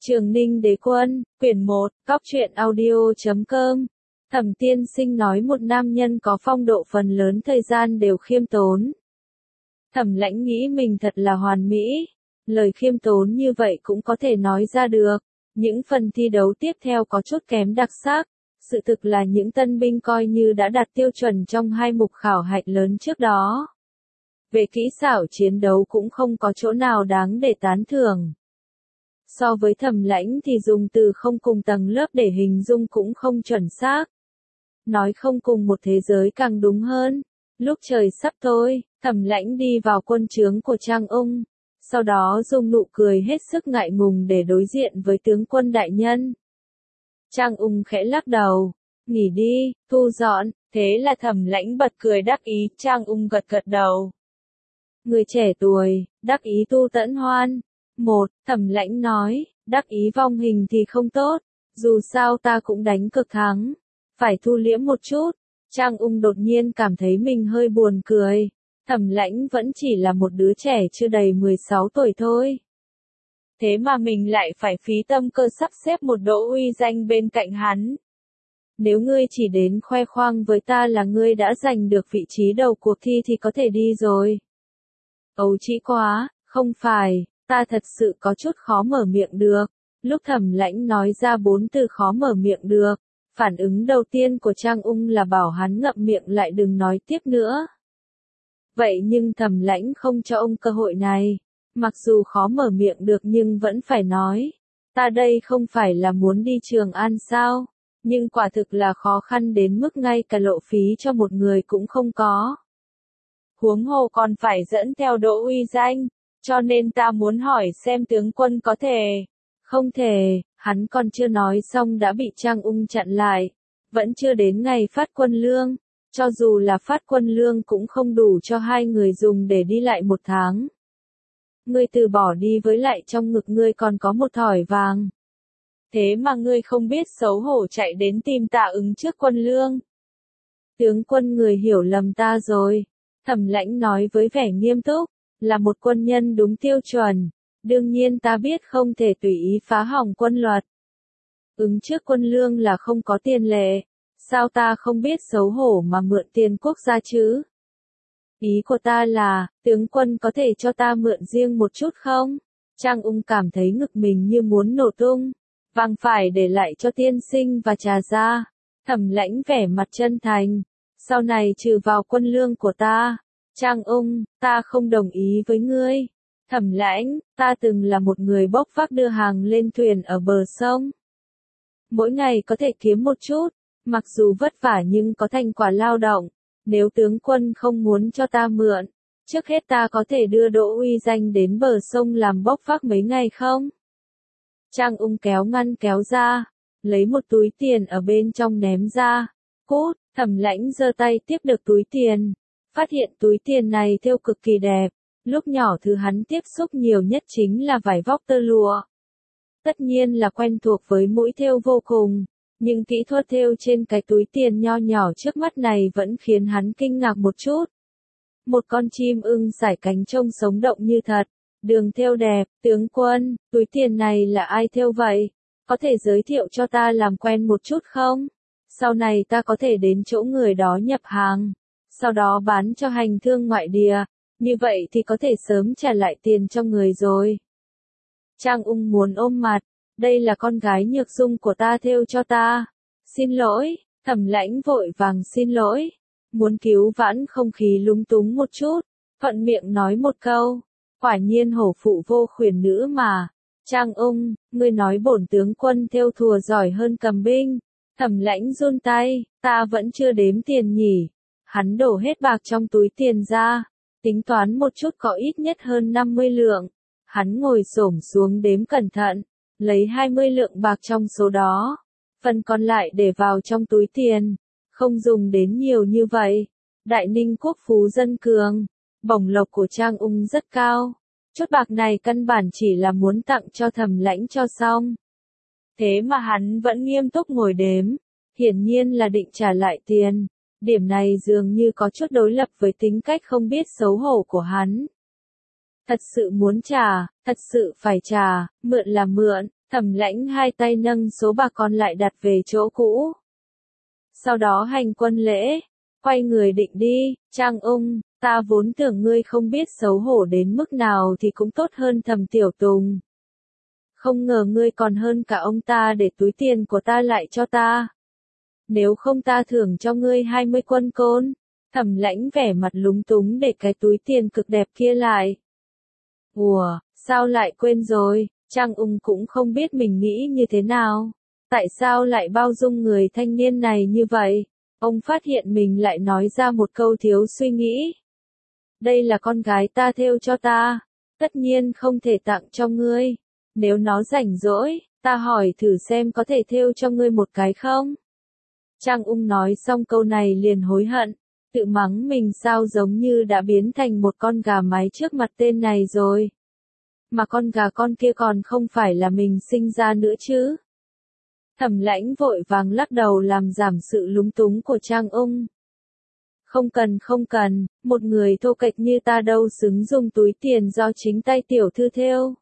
Trường Ninh Đế Quân, quyển 1, Cóc truyện audio.com. Thẩm Tiên Sinh nói một nam nhân có phong độ phần lớn thời gian đều khiêm tốn. Thẩm Lãnh nghĩ mình thật là hoàn mỹ, lời khiêm tốn như vậy cũng có thể nói ra được. Những phần thi đấu tiếp theo có chút kém đặc sắc, sự thực là những tân binh coi như đã đạt tiêu chuẩn trong hai mục khảo hạch lớn trước đó. Về kỹ xảo chiến đấu cũng không có chỗ nào đáng để tán thưởng. So với Thẩm Lãnh thì dùng từ không cùng tầng lớp để hình dung cũng không chuẩn xác. Nói không cùng một thế giới càng đúng hơn. Lúc trời sắp tối, Thẩm Lãnh đi vào quân trướng của Trang Ung, sau đó dùng nụ cười hết sức ngại ngùng để đối diện với tướng quân đại nhân. Trang Ung khẽ lắc đầu, nghỉ đi, thu dọn, thế là Thẩm Lãnh bật cười đắc ý, Trang Ung gật gật đầu. Người trẻ tuổi, đắc ý tu tẫn hoan. Thẩm Lãnh nói, đắc ý vong hình thì không tốt, dù sao ta cũng đánh cực thắng, phải thu liễm một chút. Trang Ung đột nhiên cảm thấy mình hơi buồn cười, Thẩm Lãnh vẫn chỉ là một đứa trẻ chưa đầy 16 tuổi thôi. Thế mà mình lại phải phí tâm cơ sắp xếp một Đỗ Uy Danh bên cạnh hắn. Nếu ngươi chỉ đến khoe khoang với ta là ngươi đã giành được vị trí đầu cuộc thi thì có thể đi rồi. Ấu trĩ quá, không phải. Ta thật sự có chút khó mở miệng được. Lúc Thẩm Lãnh nói ra 4 từ khó mở miệng được, phản ứng đầu tiên của Trang Ung là bảo hắn ngậm miệng lại đừng nói tiếp nữa. Vậy nhưng Thẩm Lãnh không cho ông cơ hội này. Mặc dù khó mở miệng được nhưng vẫn phải nói. Ta đây không phải là muốn đi Trường An sao? Nhưng quả thực là khó khăn đến mức ngay cả lộ phí cho một người cũng không có. Huống hồ còn phải dẫn theo Đỗ Uy Danh. Cho nên ta muốn hỏi xem tướng quân có thể. Không thể, hắn còn chưa nói xong đã bị Trang Ung chặn lại. Vẫn chưa đến ngày phát quân lương. Cho dù là phát quân lương cũng không đủ cho hai người dùng để đi lại một tháng. Ngươi từ bỏ đi, với lại trong ngực ngươi còn có một thỏi vàng. Thế mà ngươi không biết xấu hổ chạy đến tìm Tạ Ứng trước quân lương. Tướng quân, người hiểu lầm ta rồi. Thẩm Lãnh nói với vẻ nghiêm túc. Là một quân nhân đúng tiêu chuẩn, đương nhiên ta biết không thể tùy ý phá hỏng quân luật. Ứng trước quân lương là không có tiền lệ, sao ta không biết xấu hổ mà mượn tiền quốc gia chứ? Ý của ta là, tướng quân có thể cho ta mượn riêng một chút không? Trang Ung cảm thấy ngực mình như muốn nổ tung, vàng phải để lại cho tiên sinh và Trà Gia. Thẩm Lãnh vẻ mặt chân thành, sau này trừ vào quân lương của ta. Trang Ung, ta không đồng ý với ngươi. Thẩm Lãnh, ta từng là một người bốc vác đưa hàng lên thuyền ở bờ sông. Mỗi ngày có thể kiếm một chút, mặc dù vất vả nhưng có thành quả lao động. Nếu tướng quân không muốn cho ta mượn, trước hết ta có thể đưa Đỗ Uy Danh đến bờ sông làm bốc vác mấy ngày không? Trang Ung kéo ngăn kéo ra, lấy một túi tiền ở bên trong ném ra. Cút, Thẩm Lãnh giơ tay tiếp được túi tiền. Phát hiện túi tiền này thêu cực kỳ đẹp, lúc nhỏ thứ hắn tiếp xúc nhiều nhất chính là vải vóc tơ lụa. Tất nhiên là quen thuộc với mũi thêu vô cùng, nhưng kỹ thuật thêu trên cái túi tiền nho nhỏ trước mắt này vẫn khiến hắn kinh ngạc một chút. Một con chim ưng sải cánh trông sống động như thật, đường thêu đẹp, tướng quân, túi tiền này là ai thêu vậy? Có thể giới thiệu cho ta làm quen một chút không? Sau này ta có thể đến chỗ người đó nhập hàng. Sau đó bán cho hành thương ngoại địa, như vậy thì có thể sớm trả lại tiền cho người rồi. Trang Ung muốn ôm mặt, đây là con gái Nhược Dung của ta thêu cho ta. Xin lỗi, Thẩm Lãnh vội vàng xin lỗi, muốn cứu vãn không khí lúng túng một chút, thuận miệng nói một câu, quả nhiên hổ phụ vô khuyển nữ mà. Trang Ung, ngươi nói bổn tướng quân thêu thùa giỏi hơn cầm binh. Thẩm Lãnh run tay, ta vẫn chưa đếm tiền nhỉ. Hắn đổ hết bạc trong túi tiền ra, tính toán một chút có ít nhất hơn 50 lượng. Hắn ngồi xổm xuống đếm cẩn thận, lấy 20 lượng bạc trong số đó. Phần còn lại để vào trong túi tiền, không dùng đến nhiều như vậy. Đại Ninh quốc phú dân cường, bổng lộc của Trang Ung rất cao. Chút bạc này căn bản chỉ là muốn tặng cho Thẩm Lãnh cho xong. Thế mà hắn vẫn nghiêm túc ngồi đếm, hiển nhiên là định trả lại tiền. Điểm này dường như có chút đối lập với tính cách không biết xấu hổ của hắn. Thật sự muốn trả, thật sự phải trả, mượn là mượn, Thẩm Lãnh hai tay nâng số bạc còn lại đặt về chỗ cũ. Sau đó hành quân lễ, quay người định đi, Trang Ung, ta vốn tưởng ngươi không biết xấu hổ đến mức nào thì cũng tốt hơn Thẩm Tiểu Tùng. Không ngờ ngươi còn hơn cả ông ta để túi tiền của ta lại cho ta. Nếu không ta thưởng cho ngươi 20 quân côn. Thẩm Lãnh vẻ mặt lúng túng để cái túi tiền cực đẹp kia lại. Ủa, sao lại quên rồi, Trang Ung cũng không biết mình nghĩ như thế nào. Tại sao lại bao dung người thanh niên này như vậy? Ông phát hiện mình lại nói ra một câu thiếu suy nghĩ. Đây là con gái ta thêu cho ta, tất nhiên không thể tặng cho ngươi. Nếu nó rảnh rỗi, ta hỏi thử xem có thể thêu cho ngươi một cái không? Trang Ung nói xong câu này liền hối hận, tự mắng mình sao giống như đã biến thành một con gà mái trước mặt tên này rồi. Mà con gà con kia còn không phải là mình sinh ra nữa chứ. Thẩm Lãnh vội vàng lắc đầu làm giảm sự lúng túng của Trang Ung. Không cần, một người thô kệch như ta đâu xứng dùng túi tiền do chính tay tiểu thư thêu.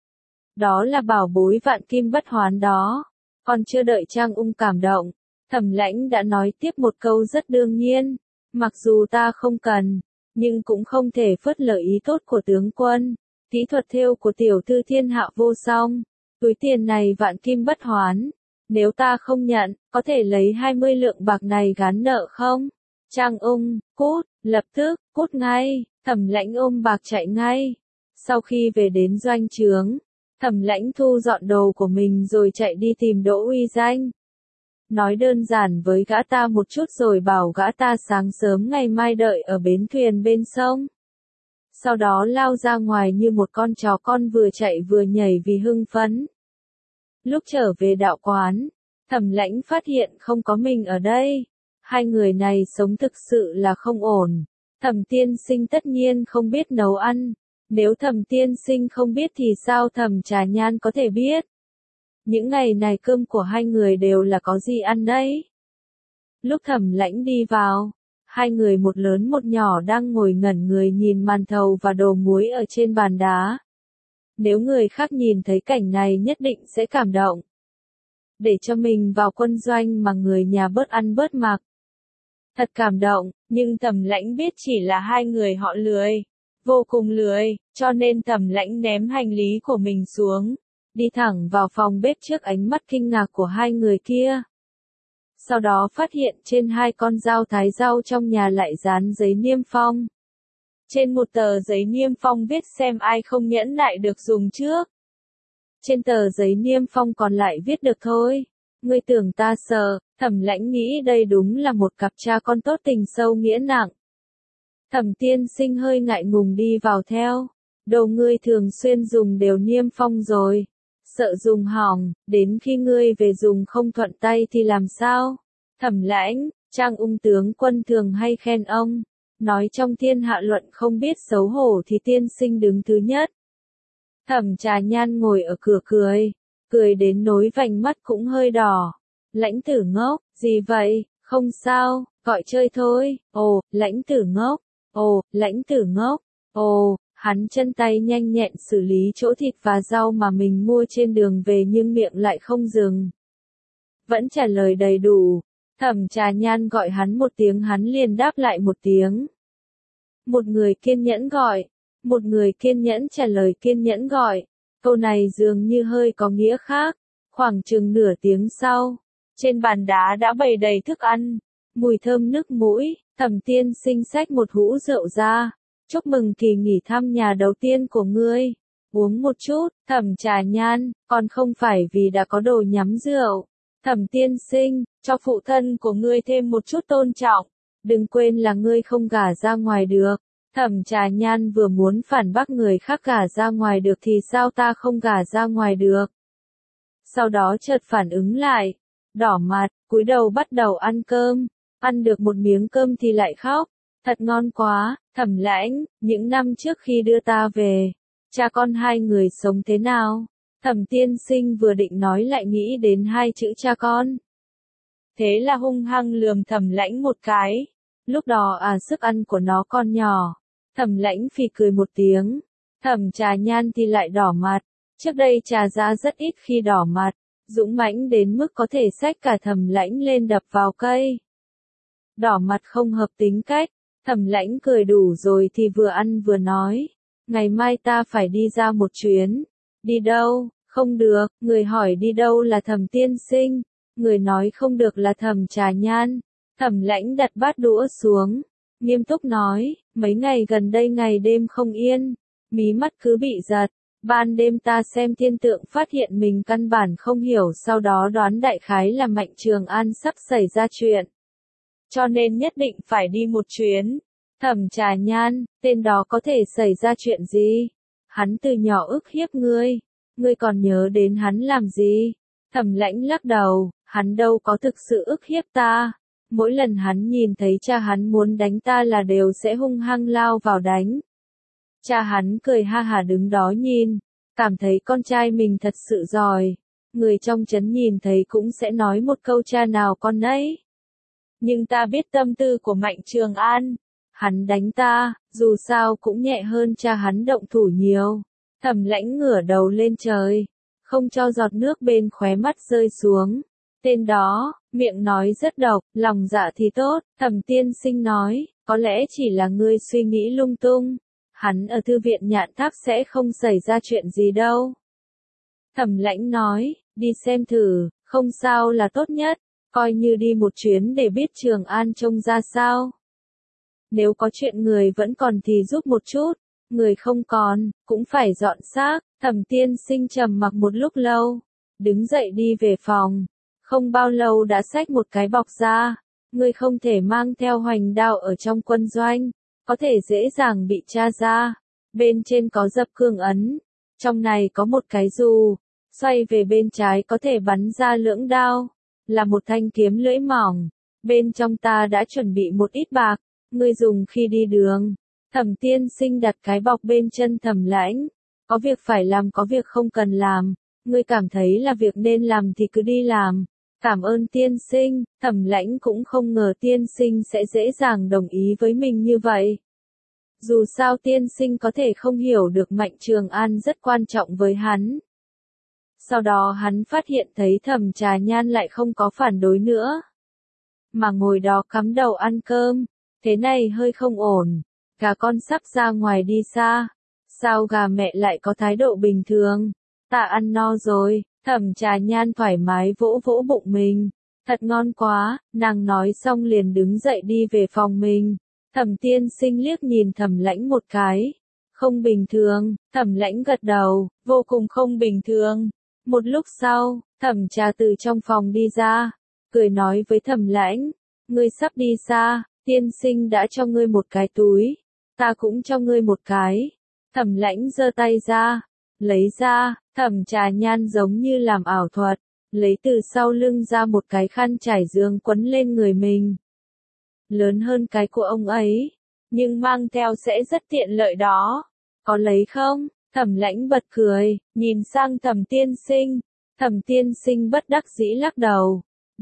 Đó là bảo bối vạn kim bất hoán đó. Còn chưa đợi Trang Ung cảm động, Thẩm Lãnh đã nói tiếp một câu rất đương nhiên. Mặc dù ta không cần, nhưng cũng không thể phớt lờ ý tốt của tướng quân. Kỹ thuật thêu của tiểu thư thiên hạ vô song. Túi tiền này vạn kim bất hoán. Nếu ta không nhận, có thể lấy 20 lượng bạc này gán nợ không? Trang Ung, cút, lập tức, cút ngay. Thẩm Lãnh ôm bạc chạy ngay. Sau khi về đến doanh trướng, Thẩm Lãnh thu dọn đồ của mình rồi chạy đi tìm Đỗ Uy Danh. Nói đơn giản với gã ta một chút rồi bảo gã ta sáng sớm ngày mai đợi ở bến thuyền bên sông. Sau đó lao ra ngoài như một con chó con vừa chạy vừa nhảy vì hưng phấn. Lúc trở về đạo quán, Thẩm Lãnh phát hiện không có mình ở đây. Hai người này sống thực sự là không ổn. Thẩm Tiên Sinh tất nhiên không biết nấu ăn. Nếu Thẩm Tiên Sinh không biết thì sao Thẩm Trà Nhan có thể biết? Những ngày này cơm của hai người đều là có gì ăn đấy? Lúc Thẩm Lãnh đi vào, hai người một lớn một nhỏ đang ngồi ngẩn người nhìn màn thầu và đồ muối ở trên bàn đá. Nếu người khác nhìn thấy cảnh này nhất định sẽ cảm động. Để cho mình vào quân doanh mà người nhà bớt ăn bớt mặc. Thật cảm động, nhưng Thẩm Lãnh biết chỉ là hai người họ lười. Vô cùng lười, cho nên Thẩm Lãnh ném hành lý của mình xuống. Đi thẳng vào phòng bếp trước ánh mắt kinh ngạc của hai người kia. Sau đó phát hiện trên hai con dao thái rau trong nhà lại dán giấy niêm phong. Trên một tờ giấy niêm phong viết xem ai không nhẫn nại được dùng trước. Trên tờ giấy niêm phong còn lại viết được thôi. Ngươi tưởng ta sợ, Thẩm Lãnh nghĩ đây đúng là một cặp cha con tốt tình sâu nghĩa nặng. Thẩm Tiên Sinh hơi ngại ngùng đi vào theo. Đồ ngươi thường xuyên dùng đều niêm phong rồi. Sợ dùng hỏng, đến khi ngươi về dùng không thuận tay thì làm sao? Thẩm Lãnh, Trang Ung tướng quân thường hay khen ông. Nói trong thiên hạ luận không biết xấu hổ thì tiên sinh đứng thứ nhất. Thẩm Trà Nhan ngồi ở cửa cười đến nối vành mắt cũng hơi đỏ. Lãnh Tử ngốc, gì vậy, không sao, gọi chơi thôi, ồ, Lãnh Tử ngốc, ồ, Lãnh Tử ngốc, ồ, hắn chân tay nhanh nhẹn xử lý chỗ thịt và rau mà mình mua trên đường về nhưng miệng lại không dừng. Vẫn trả lời đầy đủ, Thẩm Trà Nhan gọi hắn một tiếng hắn liền đáp lại một tiếng. Một người kiên nhẫn gọi, một người kiên nhẫn trả lời kiên nhẫn gọi. Câu này dường như hơi có nghĩa khác. Khoảng chừng nửa tiếng sau, trên bàn đá đã bày đầy thức ăn, mùi thơm nức mũi. Thẩm Tiên Sinh xách một hũ rượu ra. Chúc mừng kỳ nghỉ thăm nhà đầu tiên của ngươi. Uống một chút, Thẩm Trà Nhan, còn không phải vì đã có đồ nhắm rượu. Thẩm Tiên Sinh, cho phụ thân của ngươi thêm một chút tôn trọng. Đừng quên là ngươi không gả ra ngoài được. Thẩm Trà Nhan vừa muốn phản bác người khác gả ra ngoài được thì sao ta không gả ra ngoài được. Sau đó chợt phản ứng lại, đỏ mặt, cúi đầu bắt đầu ăn cơm. Ăn được một miếng cơm thì lại khóc. Thật ngon quá, Thẩm Lãnh, những năm trước khi đưa ta về, cha con hai người sống thế nào? Thẩm Tiên Sinh vừa định nói lại nghĩ đến hai chữ cha con. Thế là hung hăng lườm Thẩm Lãnh một cái. Lúc đó sức ăn của nó còn nhỏ. Thẩm Lãnh phì cười một tiếng. Thẩm Trà Nhan thì lại đỏ mặt. Trước đây Trà Gia rất ít khi đỏ mặt, dũng mãnh đến mức có thể xách cả Thẩm Lãnh lên đập vào cây. Đỏ mặt không hợp tính cách, Thẩm Lãnh cười đủ rồi thì vừa ăn vừa nói, ngày mai ta phải đi ra một chuyến. Đi đâu? Không được, người hỏi đi đâu là Thẩm tiên sinh, người nói không được là Thẩm Trà Nhan. Thẩm Lãnh đặt bát đũa xuống, nghiêm túc nói, mấy ngày gần đây ngày đêm không yên, mí mắt cứ bị giật. Ban đêm ta xem thiên tượng phát hiện mình căn bản không hiểu, sau đó đoán đại khái là Mạnh Trường An sắp xảy ra chuyện. Cho nên nhất định phải đi một chuyến. Thẩm Trà Nhan, tên đó có thể xảy ra chuyện gì? Hắn từ nhỏ ức hiếp ngươi còn nhớ đến hắn làm gì? Thẩm Lãnh lắc đầu, hắn đâu có thực sự ức hiếp ta. Mỗi lần hắn nhìn thấy cha hắn muốn đánh ta là đều sẽ hung hăng lao vào đánh. Cha hắn cười ha hả đứng đó nhìn, cảm thấy con trai mình thật sự giỏi. Người trong trấn nhìn thấy cũng sẽ nói một câu cha nào con nấy. Nhưng ta biết tâm tư của Mạnh Trường An. Hắn đánh ta, dù sao cũng nhẹ hơn cha hắn động thủ nhiều. Thẩm Lãnh ngửa đầu lên trời, không cho giọt nước bên khóe mắt rơi xuống. Tên đó, miệng nói rất độc, lòng dạ thì tốt. Thẩm tiên sinh nói, có lẽ chỉ là ngươi suy nghĩ lung tung. Hắn ở thư viện Nhạn Tháp sẽ không xảy ra chuyện gì đâu. Thẩm Lãnh nói, đi xem thử, không sao là tốt nhất, coi như đi một chuyến để biết Trường An trông ra sao. Nếu có chuyện người vẫn còn thì giúp một chút, người không còn, cũng phải dọn xác. Thẩm tiên sinh trầm mặc một lúc lâu, đứng dậy đi về phòng, không bao lâu đã xách một cái bọc ra. Ngươi không thể mang theo hoành đao ở trong quân doanh, có thể dễ dàng bị tra ra. Bên trên có dập cương ấn, trong này có một cái dù, xoay về bên trái có thể bắn ra lưỡng đao, là một thanh kiếm lưỡi mỏng. Bên trong ta đã chuẩn bị một ít bạc, ngươi dùng khi đi đường. Thẩm tiên sinh đặt cái bọc bên chân Thẩm Lãnh, có việc phải làm có việc không cần làm, ngươi cảm thấy là việc nên làm thì cứ đi làm. Cảm ơn tiên sinh. Thẩm Lãnh cũng không ngờ tiên sinh sẽ dễ dàng đồng ý với mình như vậy. Dù sao tiên sinh có thể không hiểu được Mạnh Trường An rất quan trọng với hắn. Sau đó hắn phát hiện thấy Thẩm Trà Nhan lại không có phản đối nữa, mà ngồi đó cắm đầu ăn cơm. Thế này hơi không ổn, gà con sắp ra ngoài đi xa. Sao gà mẹ lại có thái độ bình thường? Ta ăn no rồi. Thẩm Trà Nhan thoải mái vỗ vỗ bụng mình. Thật ngon quá, nàng nói xong liền đứng dậy đi về phòng mình. Thẩm tiên sinh liếc nhìn Thẩm Lãnh một cái. Không bình thường. Thẩm Lãnh gật đầu, vô cùng không bình thường. Một lúc sau, Thẩm Trà từ trong phòng đi ra, cười nói với Thẩm Lãnh, ngươi sắp đi xa, tiên sinh đã cho ngươi một cái túi, ta cũng cho ngươi một cái. Thẩm Lãnh giơ tay ra, lấy ra. Thẩm Trà Nhan giống như làm ảo thuật, lấy từ sau lưng ra một cái khăn trải giường quấn lên người mình. Lớn hơn cái của ông ấy, nhưng mang theo sẽ rất tiện lợi đó. Có lấy không? Thẩm Lãnh bật cười, nhìn sang Thẩm tiên sinh. Thẩm tiên sinh bất đắc dĩ lắc đầu.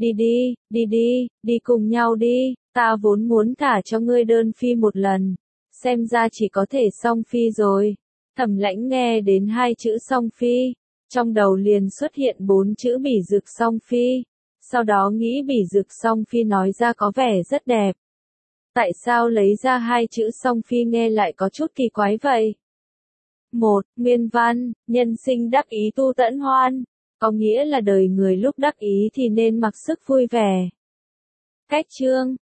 Đi cùng nhau đi, ta vốn muốn thả cho ngươi đơn phi một lần. Xem ra chỉ có thể song phi rồi. Thẩm Lãnh nghe đến hai chữ song phi, trong đầu liền xuất hiện 4 chữ bỉ dực song phi. Sau đó nghĩ bỉ dực song phi nói ra có vẻ rất đẹp. Tại sao lấy ra hai chữ song phi nghe lại có chút kỳ quái vậy? 1. Nguyên văn, nhân sinh đắc ý tu tẫn hoan, có nghĩa là đời người lúc đắc ý thì nên mặc sức vui vẻ. Cách chương,